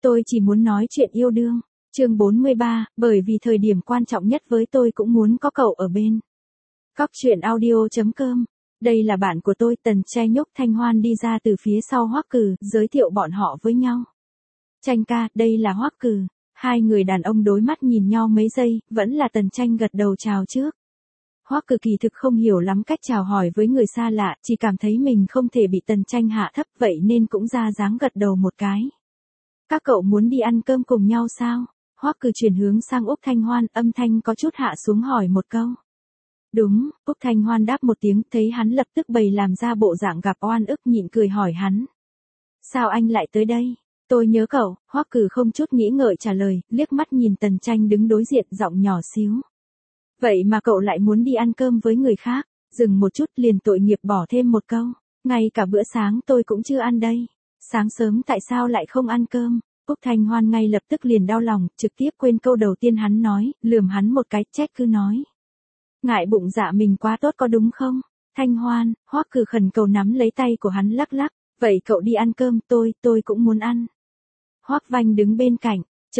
Tôi chỉ muốn nói chuyện yêu đương. Chương 43, bởi vì thời điểm quan trọng nhất với tôi cũng muốn có cậu ở bên. Cóc truyện audio.com. Đây là bạn của tôi. Tần Tranh nhúc Thanh Hoan đi ra từ phía sau Hoắc Cử, giới thiệu bọn họ với nhau. Tranh ca, đây là Hoắc Cử. Hai người đàn ông đối mắt nhìn nhau mấy giây, vẫn là Tần Tranh gật đầu chào trước. Hoắc Cử kỳ thực không hiểu lắm cách chào hỏi với người xa lạ, chỉ cảm thấy mình không thể bị Tần Tranh hạ thấp, vậy nên cũng ra dáng gật đầu một cái. Các cậu muốn đi ăn cơm cùng nhau sao? Hoắc Cử chuyển hướng sang Úc Thanh Hoan, âm thanh có chút hạ xuống hỏi một câu. Đúng, Úc Thanh Hoan đáp một tiếng, thấy hắn lập tức bày làm ra bộ dạng gặp oan ức, nhịn cười hỏi hắn. Sao anh lại tới đây? Tôi nhớ cậu. Hoắc Cử không chút nghĩ ngợi trả lời, liếc mắt nhìn Tần Tranh đứng đối diện, giọng nhỏ xíu. Vậy mà cậu lại muốn đi ăn cơm với người khác? Dừng một chút liền tội nghiệp bỏ thêm một câu. Ngay cả bữa sáng tôi cũng chưa ăn đây. Sáng sớm tại sao lại không ăn cơm? Úc Thanh Hoan ngay lập tức liền đau lòng, trực tiếp quên câu đầu tiên hắn nói, lườm hắn một cái, trách cứ nói. Ngại bụng dạ mình quá tốt có đúng không? Thanh Hoan, Hoắc Cử khẩn cầu nắm lấy tay của hắn lắc lắc, vậy cậu đi ăn cơm, tôi cũng muốn ăn. Hoắc Vanh đứng bên cạnh,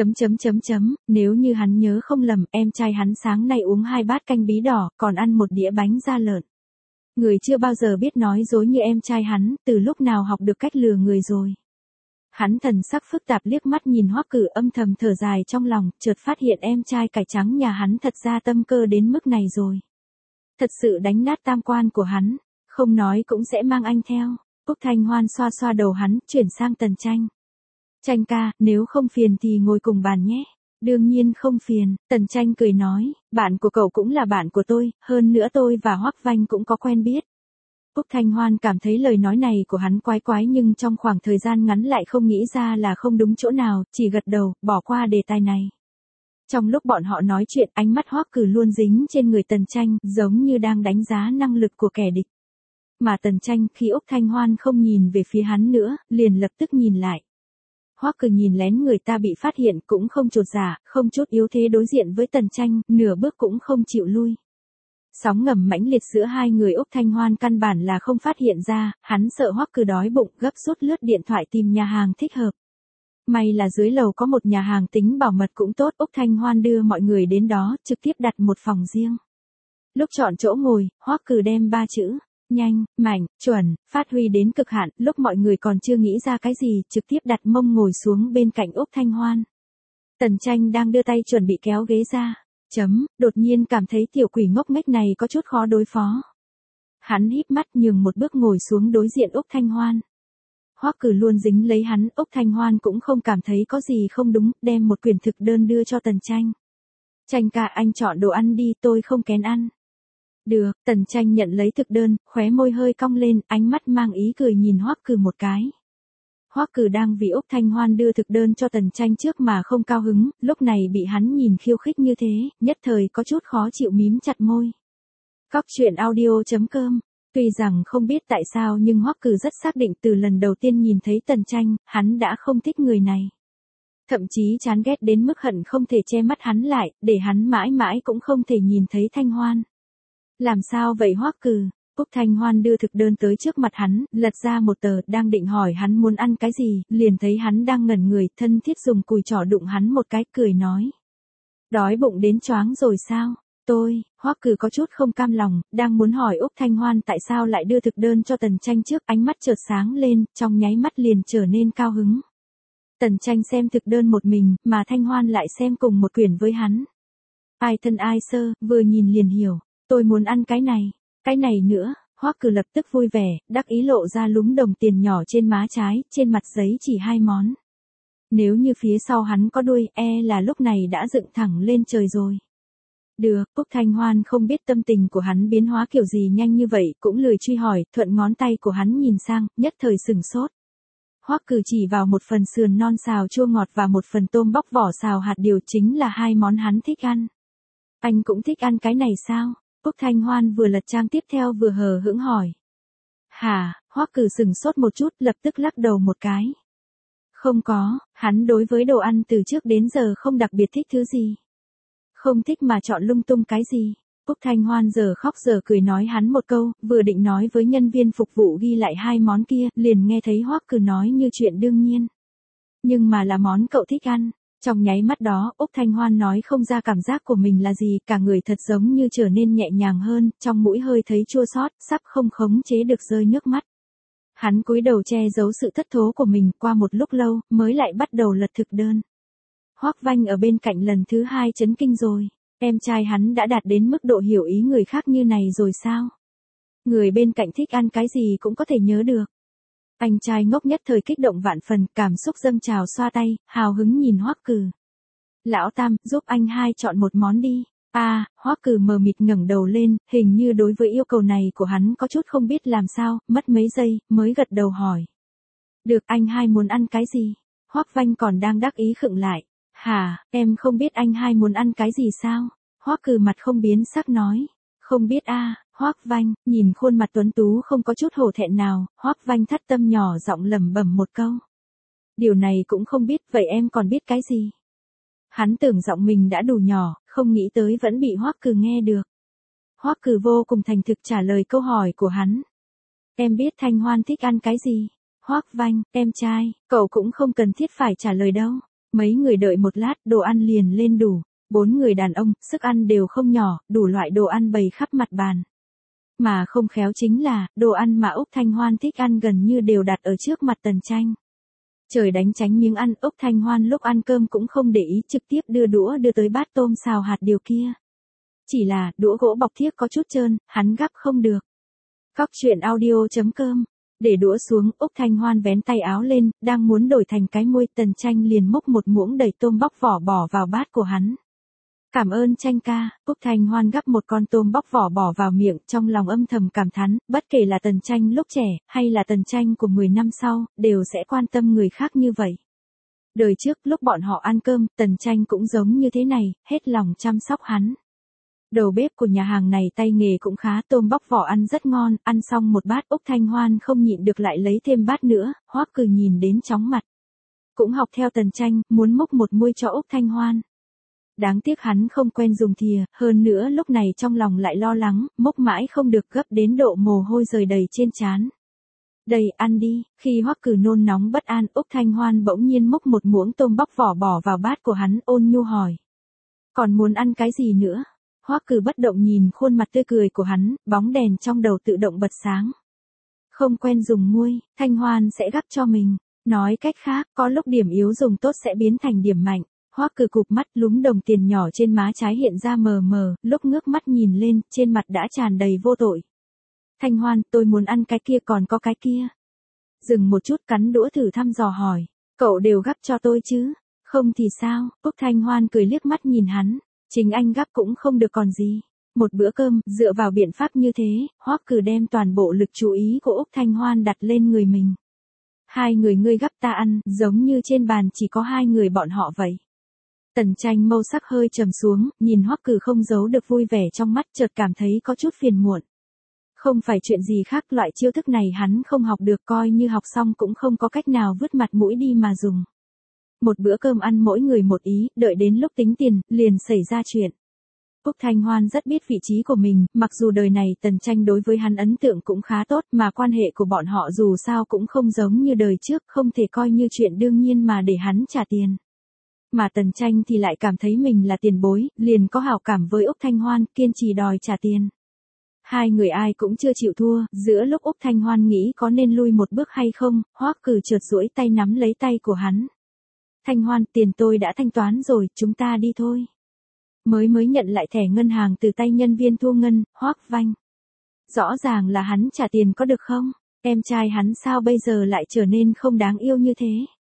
nếu như hắn nhớ không lầm, em trai hắn sáng nay uống 2 bát canh bí đỏ, còn ăn một đĩa bánh da lợn. Người chưa bao giờ biết nói dối như em trai hắn, từ lúc nào học được cách lừa người rồi. Hắn thần sắc phức tạp liếc mắt nhìn Hoắc Cử, âm thầm thở dài trong lòng, chợt phát hiện em trai cải trắng nhà hắn thật ra tâm cơ đến mức này rồi. Thật sự đánh nát tam quan của hắn, không nói cũng sẽ mang anh theo. Úc Thanh Hoan xoa xoa đầu hắn, chuyển sang Tần Tranh. Tranh ca, nếu không phiền thì ngồi cùng bàn nhé. Đương nhiên không phiền, Tần Tranh cười nói, bạn của cậu cũng là bạn của tôi, hơn nữa tôi và Hoắc Vanh cũng có quen biết. Úc Thanh Hoan cảm thấy lời nói này của hắn quái quái, nhưng trong khoảng thời gian ngắn lại không nghĩ ra là không đúng chỗ nào, chỉ gật đầu, bỏ qua đề tài này. Trong lúc bọn họ nói chuyện, ánh mắt Hoắc Cử luôn dính trên người Tần Tranh, giống như đang đánh giá năng lực của kẻ địch. Mà Tần Tranh, khi Úc Thanh Hoan không nhìn về phía hắn nữa, liền lập tức nhìn lại. Hoắc Cử nhìn lén người ta bị phát hiện, cũng không chột dạ, không chút yếu thế đối diện với Tần Tranh, nửa bước cũng không chịu lui. Sóng ngầm mãnh liệt giữa hai người, Úc Thanh Hoan căn bản là không phát hiện ra, hắn sợ Hoắc Cử đói bụng, gấp rút lướt điện thoại tìm nhà hàng thích hợp. May là dưới lầu có một nhà hàng tính bảo mật cũng tốt, Úc Thanh Hoan đưa mọi người đến đó, trực tiếp đặt một phòng riêng. Lúc chọn chỗ ngồi, Hoắc Cử đem 3 chữ nhanh, mạnh, chuẩn, phát huy đến cực hạn, lúc mọi người còn chưa nghĩ ra cái gì, trực tiếp đặt mông ngồi xuống bên cạnh Úc Thanh Hoan. Tần Tranh đang đưa tay chuẩn bị kéo ghế ra. Đột nhiên cảm thấy tiểu quỷ ngốc nghếch này có chút khó đối phó. Hắn híp mắt nhường một bước ngồi xuống đối diện Úc Thanh Hoan. Hoắc Cử luôn dính lấy hắn, Úc Thanh Hoan cũng không cảm thấy có gì không đúng, đem một quyển thực đơn đưa cho Tần Tranh. Tranh ca, anh chọn đồ ăn đi, tôi không kén ăn. Được, Tần Tranh nhận lấy thực đơn, khóe môi hơi cong lên, ánh mắt mang ý cười nhìn Hoắc Cử một cái. Hoắc Cử đang vì Úc Thanh Hoan đưa thực đơn cho Tần Tranh trước mà không cao hứng, lúc này bị hắn nhìn khiêu khích như thế, nhất thời có chút khó chịu, mím chặt môi. Cóc truyện audio.com. Tuy rằng không biết tại sao nhưng Hoắc Cử rất xác định từ lần đầu tiên nhìn thấy Tần Tranh, hắn đã không thích người này. Thậm chí chán ghét đến mức hận không thể che mắt hắn lại, để hắn mãi mãi cũng không thể nhìn thấy Thanh Hoan. Làm sao vậy Hoắc Cử? Úc Thanh Hoan đưa thực đơn tới trước mặt hắn, lật ra một tờ, đang định hỏi hắn muốn ăn cái gì, liền thấy hắn đang ngẩn người, thân thiết dùng cùi trỏ đụng hắn một cái, cười nói. Đói bụng đến choáng rồi sao? Hoắc Cử có chút không cam lòng, đang muốn hỏi Úc Thanh Hoan tại sao lại đưa thực đơn cho Tần Tranh trước, ánh mắt chợt sáng lên, trong nháy mắt liền trở nên cao hứng. Tần Tranh xem thực đơn một mình, mà Thanh Hoan lại xem cùng một quyển với hắn. Ai thân ai sơ, vừa nhìn liền hiểu, tôi muốn ăn cái này nữa. Hoắc Cử lập tức vui vẻ, đắc ý lộ ra lúm đồng tiền nhỏ trên má trái, trên mặt giấy chỉ 2 món. Nếu như phía sau hắn có đuôi, là lúc này đã dựng thẳng lên trời rồi. Được, Úc Thanh Hoan không biết tâm tình của hắn biến hóa kiểu gì nhanh như vậy, cũng lười truy hỏi, thuận ngón tay của hắn nhìn sang, nhất thời sừng sốt. Hoắc Cử chỉ vào một phần sườn non xào chua ngọt và một phần tôm bóc vỏ xào hạt điều, chính là 2 món hắn thích ăn. Anh cũng thích ăn cái này sao? Úc Thanh Hoan vừa lật trang tiếp theo vừa hờ hững hỏi. Hả? Hoắc Cử sừng sốt một chút, lập tức lắc đầu một cái. Không có, hắn đối với đồ ăn từ trước đến giờ không đặc biệt thích thứ gì. Không thích mà chọn lung tung cái gì. Úc Thanh Hoan giờ khóc giờ cười nói hắn một câu, vừa định nói với nhân viên phục vụ ghi lại 2 món kia, liền nghe thấy Hoắc Cử nói như chuyện đương nhiên. nhưng mà là món cậu thích ăn. Trong nháy mắt đó, Úc Thanh Hoan nói không ra cảm giác của mình là gì, cả người thật giống như trở nên nhẹ nhàng hơn, trong mũi hơi thấy chua xót, sắp không khống chế được rơi nước mắt. Hắn cúi đầu che giấu sự thất thố của mình, qua một lúc lâu, mới lại bắt đầu lật thực đơn. Hoắc Vanh ở bên cạnh lần thứ 2 chấn kinh rồi, em trai hắn đã đạt đến mức độ hiểu ý người khác như này rồi sao? Người bên cạnh thích ăn cái gì cũng có thể nhớ được. Anh trai ngốc nhất thời kích động vạn phần, cảm xúc dâng trào xoa tay, hào hứng nhìn Hoắc Cử. Lão Tam, giúp anh hai chọn một món đi. Hoắc Cử mờ mịt ngẩng đầu lên, hình như đối với yêu cầu này của hắn có chút không biết làm sao, mất mấy giây, mới gật đầu hỏi. Được, anh hai muốn ăn cái gì? Hoắc Vanh còn đang đắc ý khựng lại. Hả, em không biết anh hai muốn ăn cái gì sao? Hoắc Cử mặt không biến sắc nói. Không biết Hoắc Vanh, nhìn khuôn mặt tuấn tú không có chút hổ thẹn nào, Hoắc Vanh thắt tâm nhỏ giọng lẩm bẩm một câu. Điều này cũng không biết, vậy em còn biết cái gì? Hắn tưởng giọng mình đã đủ nhỏ, không nghĩ tới vẫn bị Hoắc Cử nghe được. Hoắc Cử vô cùng thành thực trả lời câu hỏi của hắn. Em biết Thanh Hoan thích ăn cái gì? Hoắc Vanh, em trai, cậu cũng không cần thiết phải trả lời đâu. Mấy người đợi một lát, đồ ăn liền lên đủ. 4 người đàn ông, sức ăn đều không nhỏ, đủ loại đồ ăn bày khắp mặt bàn. Mà không khéo chính là, đồ ăn mà Úc Thanh Hoan thích ăn gần như đều đặt ở trước mặt Tần Tranh. Trời đánh tránh miếng ăn, Úc Thanh Hoan lúc ăn cơm cũng không để ý, trực tiếp đưa đũa đưa tới bát tôm xào hạt điều kia. Chỉ là, đũa gỗ bọc thiếc có chút trơn, hắn gắp không được. Cóc truyện audio.com. Để đũa xuống, Úc Thanh Hoan vén tay áo lên, đang muốn đổi thành cái muôi, Tần Tranh liền múc một muỗng đầy tôm bóc vỏ bỏ vào bát của hắn. Cảm ơn Tranh ca, Úc Thanh Hoan gắp một con tôm bóc vỏ bỏ vào miệng, trong lòng âm thầm cảm thán, bất kể là Tần Tranh lúc trẻ, hay là Tần Tranh của 10 năm sau, đều sẽ quan tâm người khác như vậy. Đời trước, lúc bọn họ ăn cơm, Tần Tranh cũng giống như thế này, hết lòng chăm sóc hắn. Đầu bếp của nhà hàng này tay nghề cũng khá, tôm bóc vỏ ăn rất ngon, ăn xong một bát Úc Thanh Hoan không nhịn được lại lấy thêm bát nữa, Hoắc Cử nhìn đến chóng mặt. Cũng học theo Tần Tranh, muốn múc một muôi cho Úc Thanh Hoan. Đáng tiếc hắn không quen dùng thìa, hơn nữa lúc này trong lòng lại lo lắng, múc mãi không được, gấp đến độ mồ hôi rơi đầy trên trán. Đây, ăn đi, khi Hoắc Cử nôn nóng bất an, Úc Thanh Hoan bỗng nhiên múc một muỗng tôm bóc vỏ bỏ vào bát của hắn, ôn nhu hỏi. Còn muốn ăn cái gì nữa? Hoắc Cử bất động nhìn khuôn mặt tươi cười của hắn, bóng đèn trong đầu tự động bật sáng. Không quen dùng muôi, Thanh Hoan sẽ gắp cho mình. Nói cách khác, có lúc điểm yếu dùng tốt sẽ biến thành điểm mạnh. Hoắc Cử cụp mắt, lúm đồng tiền nhỏ trên má trái hiện ra mờ mờ, lúc ngước mắt nhìn lên, trên mặt đã tràn đầy vô tội. Thanh Hoan, tôi muốn ăn cái kia, còn có cái kia. Dừng một chút, cắn đũa thử thăm dò hỏi. Cậu đều gắp cho tôi chứ? Không thì sao? Úc Thanh Hoan cười liếc mắt nhìn hắn. Chính anh gắp cũng không được còn gì. Một bữa cơm, dựa vào biện pháp như thế, Hoắc Cử đem toàn bộ lực chú ý của Úc Thanh Hoan đặt lên người mình. Hai người ngươi gắp ta ăn, giống như trên bàn chỉ có hai người bọn họ vậy. Tần Tranh mâu sắc hơi trầm xuống, nhìn Hoắc Cử không giấu được vui vẻ trong mắt, chợt cảm thấy có chút phiền muộn. Không phải chuyện gì khác, loại chiêu thức này hắn không học được, coi như học xong cũng không có cách nào vứt mặt mũi đi mà dùng. Một bữa cơm ăn mỗi người một ý, đợi đến lúc tính tiền, liền xảy ra chuyện. Úc Thanh Hoan rất biết vị trí của mình, mặc dù đời này Tần Tranh đối với hắn ấn tượng cũng khá tốt, mà quan hệ của bọn họ dù sao cũng không giống như đời trước, không thể coi như chuyện đương nhiên mà để hắn trả tiền. Mà Tần Tranh thì lại cảm thấy mình là tiền bối, liền có hảo cảm với Úc Thanh Hoan, kiên trì đòi trả tiền. Hai người ai cũng chưa chịu thua, giữa lúc Úc Thanh Hoan nghĩ có nên lui một bước hay không, Hoắc Cử chợt duỗi tay nắm lấy tay của hắn. Thanh Hoan, tiền tôi đã thanh toán rồi, chúng ta đi thôi. Mới nhận lại thẻ ngân hàng từ tay nhân viên thu ngân, Hoắc Vanh. Rõ ràng là hắn trả tiền có được không? Em trai hắn sao bây giờ lại trở nên không đáng yêu như thế?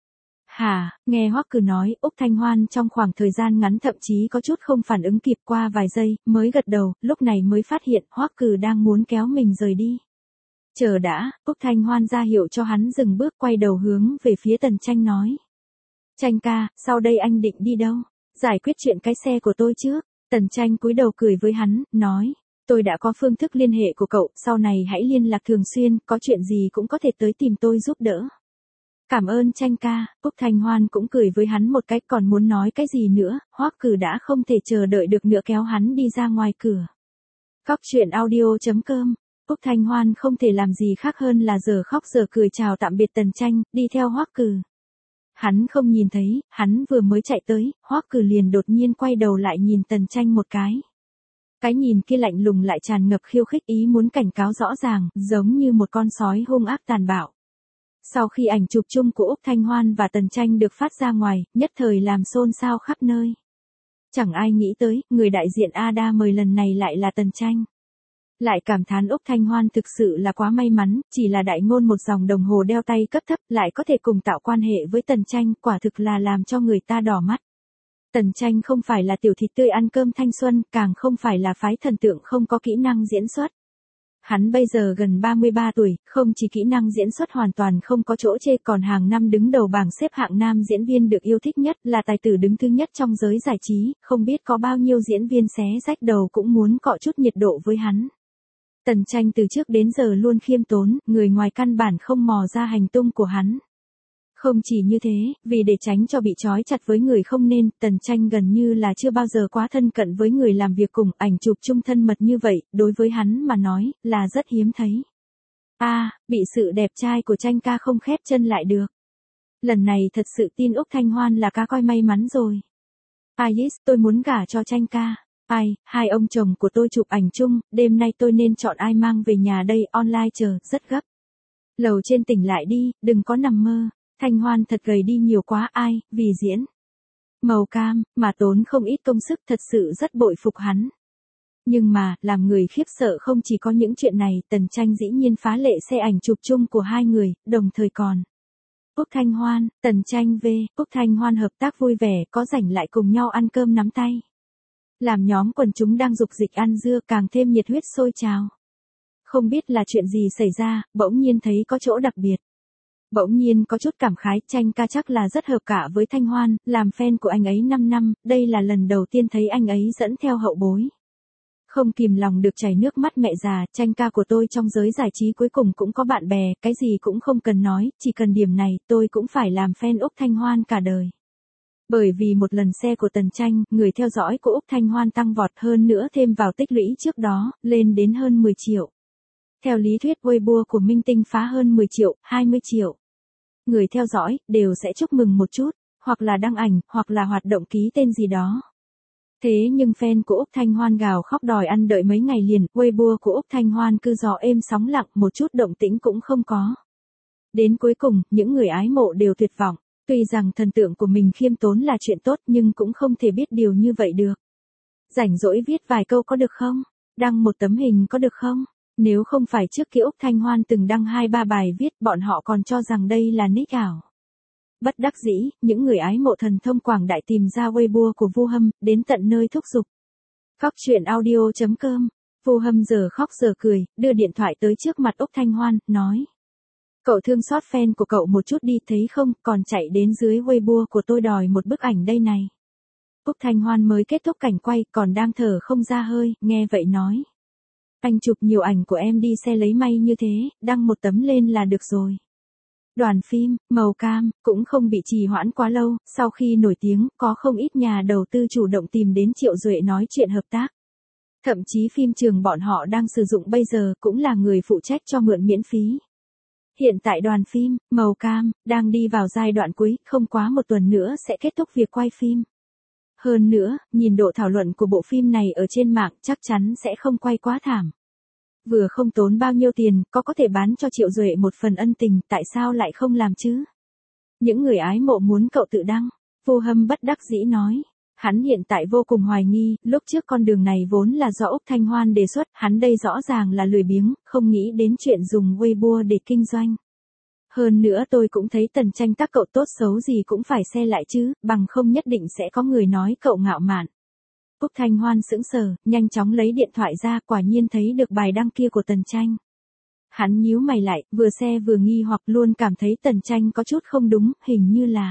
Hả, nghe Hoắc Cử nói, Úc Thanh Hoan trong khoảng thời gian ngắn thậm chí có chút không phản ứng kịp, qua vài giây, mới gật đầu, lúc này mới phát hiện Hoắc Cử đang muốn kéo mình rời đi. Chờ đã, Úc Thanh Hoan ra hiệu cho hắn dừng bước, quay đầu hướng về phía Tần Tranh nói. Tranh ca, sau đây anh định đi đâu? Giải quyết chuyện cái xe của tôi trước. Tần Tranh cúi đầu cười với hắn, nói. Tôi đã có phương thức liên hệ của cậu, sau này hãy liên lạc thường xuyên, có chuyện gì cũng có thể tới tìm tôi giúp đỡ. Cảm ơn Tranh ca, Úc Thanh Hoan cũng cười với hắn một cái, còn muốn nói cái gì nữa, Hoắc Cử đã không thể chờ đợi được nữa kéo hắn đi ra ngoài cửa. Cóc truyện audio.com. Úc Thanh Hoan không thể làm gì khác hơn là giờ khóc giờ cười chào tạm biệt Tần Tranh, đi theo Hoắc Cử. Hắn không nhìn thấy, hắn vừa mới chạy tới, Hoắc Cử liền đột nhiên quay đầu lại nhìn Tần Tranh một cái. Cái nhìn kia lạnh lùng lại tràn ngập khiêu khích, ý muốn cảnh cáo rõ ràng, giống như một con sói hung ác tàn bạo. Sau khi ảnh chụp chung của Úc Thanh Hoan và Tần Tranh được phát ra ngoài, nhất thời làm xôn xao khắp nơi. Chẳng ai nghĩ tới, người đại diện Ada mời lần này lại là Tần Tranh. Lại cảm thán Úc Thanh Hoan thực sự là quá may mắn, chỉ là đại ngôn một dòng đồng hồ đeo tay cấp thấp lại có thể cùng tạo quan hệ với Tần Tranh, quả thực là làm cho người ta đỏ mắt. Tần Tranh không phải là tiểu thịt tươi ăn cơm thanh xuân, càng không phải là phái thần tượng không có kỹ năng diễn xuất. Hắn bây giờ gần 33 tuổi, không chỉ kỹ năng diễn xuất hoàn toàn không có chỗ chê, còn hàng năm đứng đầu bảng xếp hạng nam diễn viên được yêu thích nhất, là tài tử đứng thứ nhất trong giới giải trí, không biết có bao nhiêu diễn viên xé rách đầu cũng muốn cọ chút nhiệt độ với hắn. Tần Tranh từ trước đến giờ luôn khiêm tốn, người ngoài căn bản không mò ra hành tung của hắn. Không chỉ như thế, vì để tránh cho bị trói chặt với người không nên, Tần Tranh gần như là chưa bao giờ quá thân cận với người làm việc cùng, ảnh chụp chung thân mật như vậy, đối với hắn mà nói, là rất hiếm thấy. Bị sự đẹp trai của Tranh ca không khép chân lại được. Lần này thật sự tin Úc Thanh Hoan là cá coi may mắn rồi. Yes, tôi muốn gả cho Tranh ca. Hai ông chồng của tôi chụp ảnh chung, đêm nay tôi nên chọn ai mang về nhà đây, online chờ, rất gấp. Lầu trên tỉnh lại đi, đừng có nằm mơ. Thanh Hoan thật gầy đi nhiều quá, vì diễn màu cam, mà tốn không ít công sức, thật sự rất bội phục hắn. Nhưng mà, làm người khiếp sợ không chỉ có những chuyện này, Tần Tranh dĩ nhiên phá lệ xe ảnh chụp chung của hai người, đồng thời còn Úc Thanh Hoan, Tần Tranh v. Úc Thanh Hoan hợp tác vui vẻ, có rảnh lại cùng nhau ăn cơm nắm tay. Làm nhóm quần chúng đang dục dịch ăn dưa càng thêm nhiệt huyết sôi trào. Không biết là chuyện gì xảy ra, bỗng nhiên thấy có chỗ đặc biệt. Bỗng nhiên có chút cảm khái, Tranh ca chắc là rất hợp cả với Thanh Hoan, làm fan của anh ấy 5 năm, đây là lần đầu tiên thấy anh ấy dẫn theo hậu bối. Không kìm lòng được chảy nước mắt mẹ già, Tranh ca của tôi trong giới giải trí cuối cùng cũng có bạn bè, cái gì cũng không cần nói, chỉ cần điểm này, tôi cũng phải làm fan Úc Thanh Hoan cả đời. Bởi vì một lần xe của Tần Tranh, người theo dõi của Úc Thanh Hoan tăng vọt, hơn nữa thêm vào tích lũy trước đó, lên đến hơn 10 triệu. Theo lý thuyết Weibo của minh tinh phá hơn 10 triệu, 20 triệu. Người theo dõi, đều sẽ chúc mừng một chút, hoặc là đăng ảnh, hoặc là hoạt động ký tên gì đó. Thế nhưng fan của Úc Thanh Hoan gào khóc đòi ăn đợi mấy ngày liền, Weibo của Úc Thanh Hoan cứ gió êm sóng lặng, một chút động tĩnh cũng không có. Đến cuối cùng, những người ái mộ đều tuyệt vọng. Tuy rằng thần tượng của mình khiêm tốn là chuyện tốt nhưng cũng không thể biết điều như vậy được. Rảnh rỗi viết vài câu có được không? Đăng một tấm hình có được không? Nếu không phải trước kia Úc Thanh Hoan từng đăng 2-3 bài viết, bọn họ còn cho rằng đây là nick ảo. Bất đắc dĩ, những người ái mộ thần thông quảng đại tìm ra Weibo của Vu Hâm, đến tận nơi thúc giục. Khóc chuyện audio.com. Vu Hâm giờ khóc giờ cười, đưa điện thoại tới trước mặt Úc Thanh Hoan, nói. Cậu thương xót fan của cậu một chút đi, thấy không, còn chạy đến dưới Weibo của tôi đòi một bức ảnh đây này. Úc Thanh Hoan mới kết thúc cảnh quay, còn đang thở không ra hơi, nghe vậy nói. Anh chụp nhiều ảnh của em đi xe lấy may như thế, đăng một tấm lên là được rồi. Đoàn phim, màu cam, cũng không bị trì hoãn quá lâu, sau khi nổi tiếng, có không ít nhà đầu tư chủ động tìm đến Triệu Duệ nói chuyện hợp tác. Thậm chí phim trường bọn họ đang sử dụng bây giờ cũng là người phụ trách cho mượn miễn phí. Hiện tại đoàn phim, màu cam, đang đi vào giai đoạn cuối, không quá một tuần nữa sẽ kết thúc việc quay phim. Hơn nữa, nhìn độ thảo luận của bộ phim này ở trên mạng chắc chắn sẽ không quay quá thảm. Vừa không tốn bao nhiêu tiền, có thể bán cho Triệu Duệ một phần ân tình, tại sao lại không làm chứ? Những người ái mộ muốn cậu tự đăng. Vu Hâm bất đắc dĩ nói. Hắn hiện tại vô cùng hoài nghi, lúc trước con đường này vốn là do Úc Thanh Hoan đề xuất, hắn đây rõ ràng là lười biếng, không nghĩ đến chuyện dùng Weibo để kinh doanh. Hơn nữa tôi cũng thấy Tần Tranh các cậu tốt xấu gì cũng phải xe lại chứ, bằng không nhất định sẽ có người nói cậu ngạo mạn. Úc Thanh Hoan sững sờ, nhanh chóng lấy điện thoại ra, quả nhiên thấy được bài đăng kia của Tần Tranh. Hắn nhíu mày lại, vừa xe vừa nghi hoặc, luôn cảm thấy Tần Tranh có chút không đúng, hình như là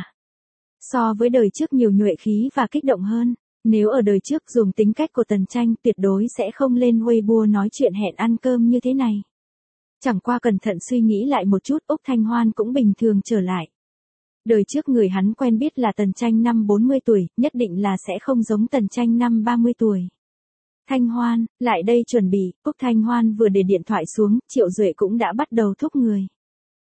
so với đời trước nhiều nhuệ khí và kích động hơn. Nếu ở đời trước dùng tính cách của Tần Tranh tuyệt đối sẽ không lên Weibo nói chuyện hẹn ăn cơm như thế này. Chẳng qua cẩn thận suy nghĩ lại một chút, Úc Thanh Hoan cũng bình thường trở lại. Đời trước người hắn quen biết là Tần Tranh năm 40 tuổi, nhất định là sẽ không giống Tần Tranh năm 30 tuổi. Thanh Hoan, lại đây chuẩn bị, Úc Thanh Hoan vừa để điện thoại xuống, Triệu Duệ cũng đã bắt đầu thúc người.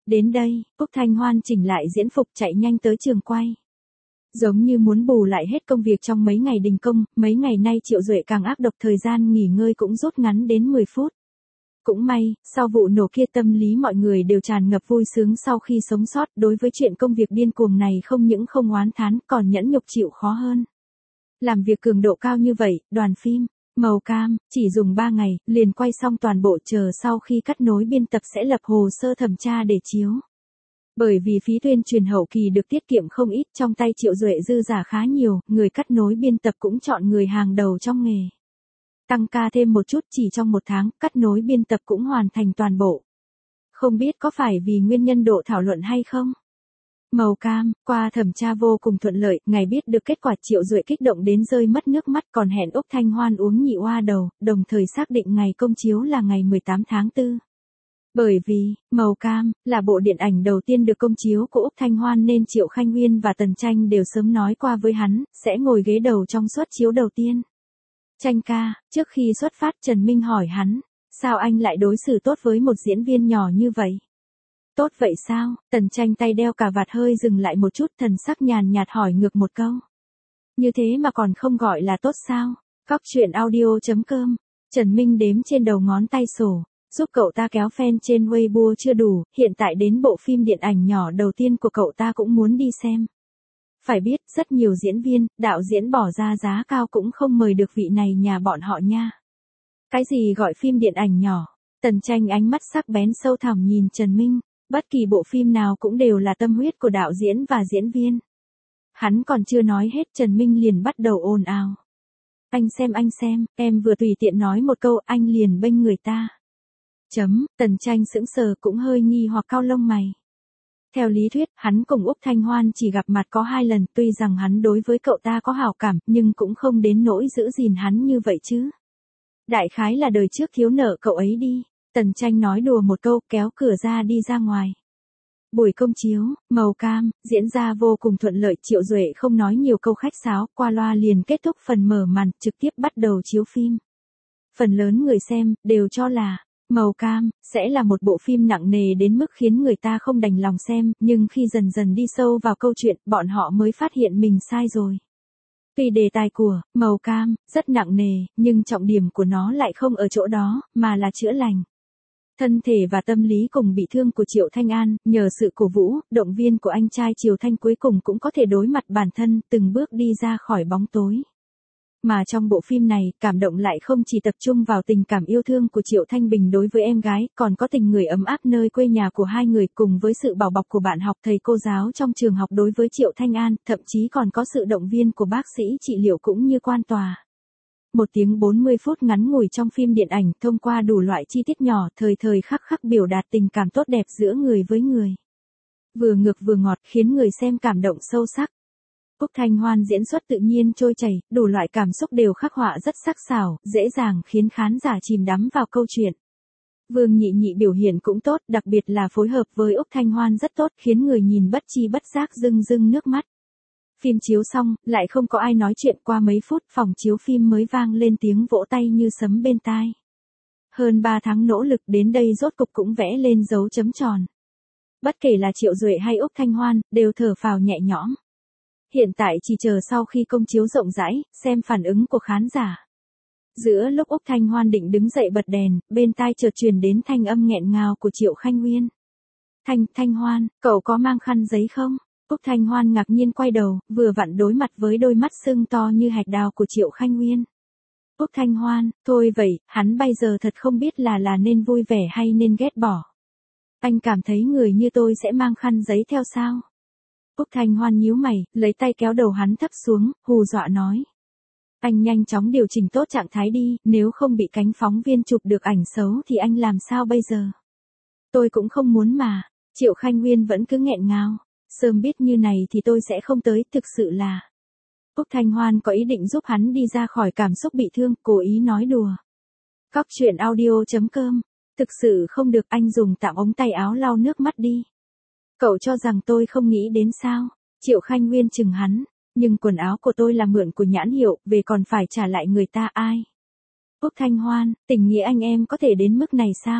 Đến đây, Úc Thanh Hoan chỉnh lại diễn phục chạy nhanh tới trường quay. Giống như muốn bù lại hết công việc trong mấy ngày đình công, mấy ngày nay Triệu Duệ càng ác độc, thời gian nghỉ ngơi cũng rút ngắn đến 10 phút. Cũng may, sau vụ nổ kia tâm lý mọi người đều tràn ngập vui sướng sau khi sống sót, đối với chuyện công việc điên cuồng này không những không oán thán còn nhẫn nhục chịu khó hơn. Làm việc cường độ cao như vậy, đoàn phim Màu Cam chỉ dùng 3 ngày, liền quay xong toàn bộ, chờ sau khi cắt nối biên tập sẽ lập hồ sơ thẩm tra để chiếu. Bởi vì phí tuyên truyền hậu kỳ được tiết kiệm không ít, trong tay Triệu Duệ dư giả khá nhiều, người cắt nối biên tập cũng chọn người hàng đầu trong nghề. Tăng ca thêm một chút, chỉ trong 1 tháng, cắt nối biên tập cũng hoàn thành toàn bộ. Không biết có phải vì nguyên nhân độ thảo luận hay không? Màu Cam, qua thẩm tra vô cùng thuận lợi, ngày biết được kết quả Triệu Duệ kích động đến rơi mất nước mắt, còn hẹn Úc Thanh Hoan uống nhị oa đầu, đồng thời xác định ngày công chiếu là ngày 18 tháng 4. Bởi vì, Màu Cam, là bộ điện ảnh đầu tiên được công chiếu của Úc Thanh Hoan nên Triệu Khanh Nguyên và Tần Tranh đều sớm nói qua với hắn, sẽ ngồi ghế đầu trong suất chiếu đầu tiên. Tranh ca, trước khi xuất phát Trần Minh hỏi hắn, sao anh lại đối xử tốt với một diễn viên nhỏ như vậy? Tốt vậy sao? Tần Tranh tay đeo cà vạt hơi dừng lại một chút, thần sắc nhàn nhạt hỏi ngược một câu. Như thế mà còn không gọi là tốt sao? Cóc truyện audio.com. Trần Minh đếm trên đầu ngón tay sổ, giúp cậu ta kéo fan trên Weibo chưa đủ, hiện tại đến bộ phim điện ảnh nhỏ đầu tiên của cậu ta cũng muốn đi xem. Phải biết, rất nhiều diễn viên, đạo diễn bỏ ra giá cao cũng không mời được vị này nhà bọn họ nha. Cái gì gọi phim điện ảnh nhỏ? Tần Tranh ánh mắt sắc bén sâu thẳm nhìn Trần Minh, bất kỳ bộ phim nào cũng đều là tâm huyết của đạo diễn và diễn viên. Hắn còn chưa nói hết Trần Minh liền bắt đầu ồn ào. Anh xem, em vừa tùy tiện nói một câu anh liền bênh người ta. Tần Tranh sững sờ cũng hơi nghi hoặc cau lông mày. Theo lý thuyết, hắn cùng Úc Thanh Hoan chỉ gặp mặt có 2 lần, tuy rằng hắn đối với cậu ta có hảo cảm, nhưng cũng không đến nỗi giữ gìn hắn như vậy chứ. Đại khái là đời trước thiếu nợ cậu ấy đi. Tần Tranh nói đùa một câu, kéo cửa ra đi ra ngoài. Buổi công chiếu, Màu Cam, diễn ra vô cùng thuận lợi, Triệu Duệ không nói nhiều câu khách sáo, qua loa liền kết thúc phần mở màn, trực tiếp bắt đầu chiếu phim. Phần lớn người xem, đều cho là, Màu Cam, sẽ là một bộ phim nặng nề đến mức khiến người ta không đành lòng xem, nhưng khi dần dần đi sâu vào câu chuyện, bọn họ mới phát hiện mình sai rồi. Tuy đề tài của Màu Cam rất nặng nề, nhưng trọng điểm của nó lại không ở chỗ đó, mà là chữa lành thân thể và tâm lý cùng bị thương của Triệu Thanh An, nhờ sự cổ vũ, động viên của anh trai Triệu Thanh cuối cùng cũng có thể đối mặt bản thân, từng bước đi ra khỏi bóng tối. Mà trong bộ phim này, cảm động lại không chỉ tập trung vào tình cảm yêu thương của Triệu Thanh Bình đối với em gái, còn có tình người ấm áp nơi quê nhà của hai người cùng với sự bảo bọc của bạn học thầy cô giáo trong trường học đối với Triệu Thanh An, thậm chí còn có sự động viên của bác sĩ trị liệu cũng như quan tòa. 1 tiếng 40 phút ngắn ngủi trong phim điện ảnh thông qua đủ loại chi tiết nhỏ thời thời khắc khắc biểu đạt tình cảm tốt đẹp giữa người với người. Vừa ngược vừa ngọt khiến người xem cảm động sâu sắc. Úc Thanh Hoan diễn xuất tự nhiên trôi chảy, đủ loại cảm xúc đều khắc họa rất sắc sảo, dễ dàng khiến khán giả chìm đắm vào câu chuyện. Vương Nhị Nhị biểu hiện cũng tốt, đặc biệt là phối hợp với Úc Thanh Hoan rất tốt, khiến người nhìn bất chi bất giác rưng rưng nước mắt. Phim chiếu xong, lại không có ai nói chuyện, qua mấy phút phòng chiếu phim mới vang lên tiếng vỗ tay như sấm bên tai. Hơn 3 tháng nỗ lực đến đây rốt cục cũng vẽ lên dấu chấm tròn. Bất kể là Triệu Duệ hay Úc Thanh Hoan, đều thở phào nhẹ nhõm. Hiện tại chỉ chờ sau khi công chiếu rộng rãi, xem phản ứng của khán giả. Giữa lúc Úc Thanh Hoan định đứng dậy bật đèn, bên tai chợt truyền đến thanh âm nghẹn ngào của Triệu Khanh Nguyên. Thanh Hoan, cậu có mang khăn giấy không? Úc Thanh Hoan ngạc nhiên quay đầu, vừa vặn đối mặt với đôi mắt sưng to như hạch đào của Triệu Khanh Nguyên. Úc Thanh Hoan, thôi vậy, hắn bây giờ thật không biết là nên vui vẻ hay nên ghét bỏ. Anh cảm thấy người như tôi sẽ mang khăn giấy theo sao? Úc Thanh Hoan nhíu mày, lấy tay kéo đầu hắn thấp xuống, hù dọa nói. Anh nhanh chóng điều chỉnh tốt trạng thái đi, nếu không bị cánh phóng viên chụp được ảnh xấu thì anh làm sao bây giờ? Tôi cũng không muốn mà, Triệu Khanh Nguyên vẫn cứ nghẹn ngào. Sớm biết như này thì tôi sẽ không tới, thực sự là. Úc Thanh Hoan có ý định giúp hắn đi ra khỏi cảm xúc bị thương, cố ý nói đùa. Cóc truyện audio.com. Thực sự không được, anh dùng tạm ống tay áo lau nước mắt đi. Cậu cho rằng tôi không nghĩ đến sao? Triệu Khanh Nguyên chừng hắn. Nhưng quần áo của tôi là mượn của nhãn hiệu, về còn phải trả lại người ta ai? Úc Thanh Hoan, tình nghĩa anh em có thể đến mức này sao?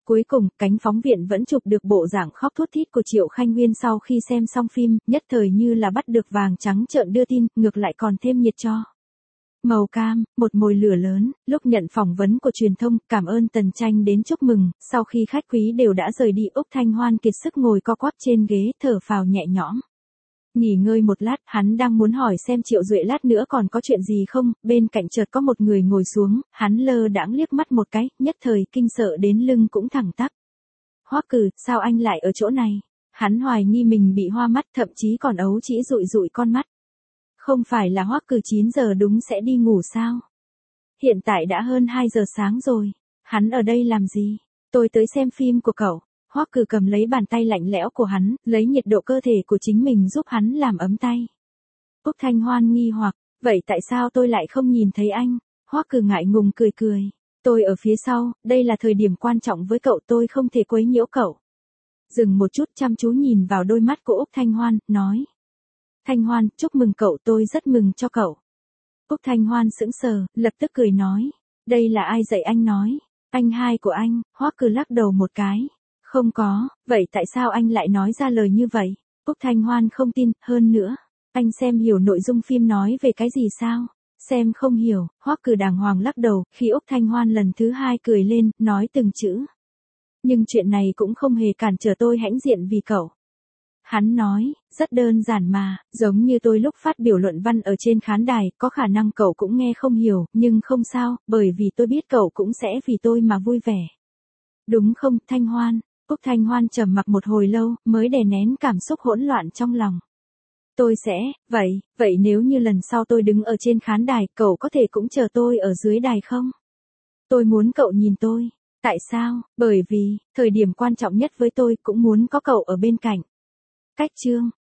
Cuối cùng, cánh phóng viện vẫn chụp được bộ dạng khóc thút thít của Triệu Khanh Nguyên sau khi xem xong phim, nhất thời như là bắt được vàng trắng trợn đưa tin, ngược lại còn thêm nhiệt cho. Màu cam, một mồi lửa lớn, lúc nhận phỏng vấn của truyền thông, cảm ơn Tần Tranh đến chúc mừng, sau khi khách quý đều đã rời đi, Úc Thanh Hoan kiệt sức ngồi co quắp trên ghế, thở phào nhẹ nhõm. Nghỉ ngơi một lát, hắn đang muốn hỏi xem Triệu Duệ lát nữa còn có chuyện gì không, bên cạnh chợt có một người ngồi xuống, hắn lơ đãng liếc mắt một cái, nhất thời kinh sợ đến lưng cũng thẳng tắp. Hoắc Cử, sao anh lại ở chỗ này? Hắn hoài nghi mình bị hoa mắt, thậm chí còn ấu trĩ dụi dụi con mắt. Không phải là Hoắc Cử 9 giờ đúng sẽ đi ngủ sao? Hiện tại đã hơn 2 giờ sáng rồi. Hắn ở đây làm gì? Tôi tới xem phim của cậu. Hoắc Cử cầm lấy bàn tay lạnh lẽo của hắn, lấy nhiệt độ cơ thể của chính mình giúp hắn làm ấm tay. Úc Thanh Hoan nghi hoặc, vậy tại sao tôi lại không nhìn thấy anh? Hoắc Cử ngại ngùng cười cười. Tôi ở phía sau, đây là thời điểm quan trọng với cậu, tôi không thể quấy nhiễu cậu. Dừng một chút, chăm chú nhìn vào đôi mắt của Úc Thanh Hoan, nói. Thanh Hoan, chúc mừng cậu, tôi rất mừng cho cậu. Úc Thanh Hoan sững sờ, lập tức cười nói. Đây là ai dạy anh nói? Anh hai của anh. Hoắc Cử lắc đầu một cái. Không có, vậy tại sao anh lại nói ra lời như vậy? Úc Thanh Hoan không tin, hơn nữa. Anh xem hiểu nội dung phim nói về cái gì sao? Xem không hiểu, Hoắc Cử đàng hoàng lắc đầu, khi Úc Thanh Hoan lần thứ hai cười lên, nói từng chữ. Nhưng chuyện này cũng không hề cản trở tôi hãnh diện vì cậu. Hắn nói, rất đơn giản mà, giống như tôi lúc phát biểu luận văn ở trên khán đài, có khả năng cậu cũng nghe không hiểu, nhưng không sao, bởi vì tôi biết cậu cũng sẽ vì tôi mà vui vẻ. Đúng không, Thanh Hoan? Úc Thanh Hoan trầm mặc một hồi lâu, mới đè nén cảm xúc hỗn loạn trong lòng. Tôi sẽ, vậy nếu như lần sau tôi đứng ở trên khán đài, cậu có thể cũng chờ tôi ở dưới đài không? Tôi muốn cậu nhìn tôi. Tại sao? Bởi vì, thời điểm quan trọng nhất với tôi cũng muốn có cậu ở bên cạnh. Cách chương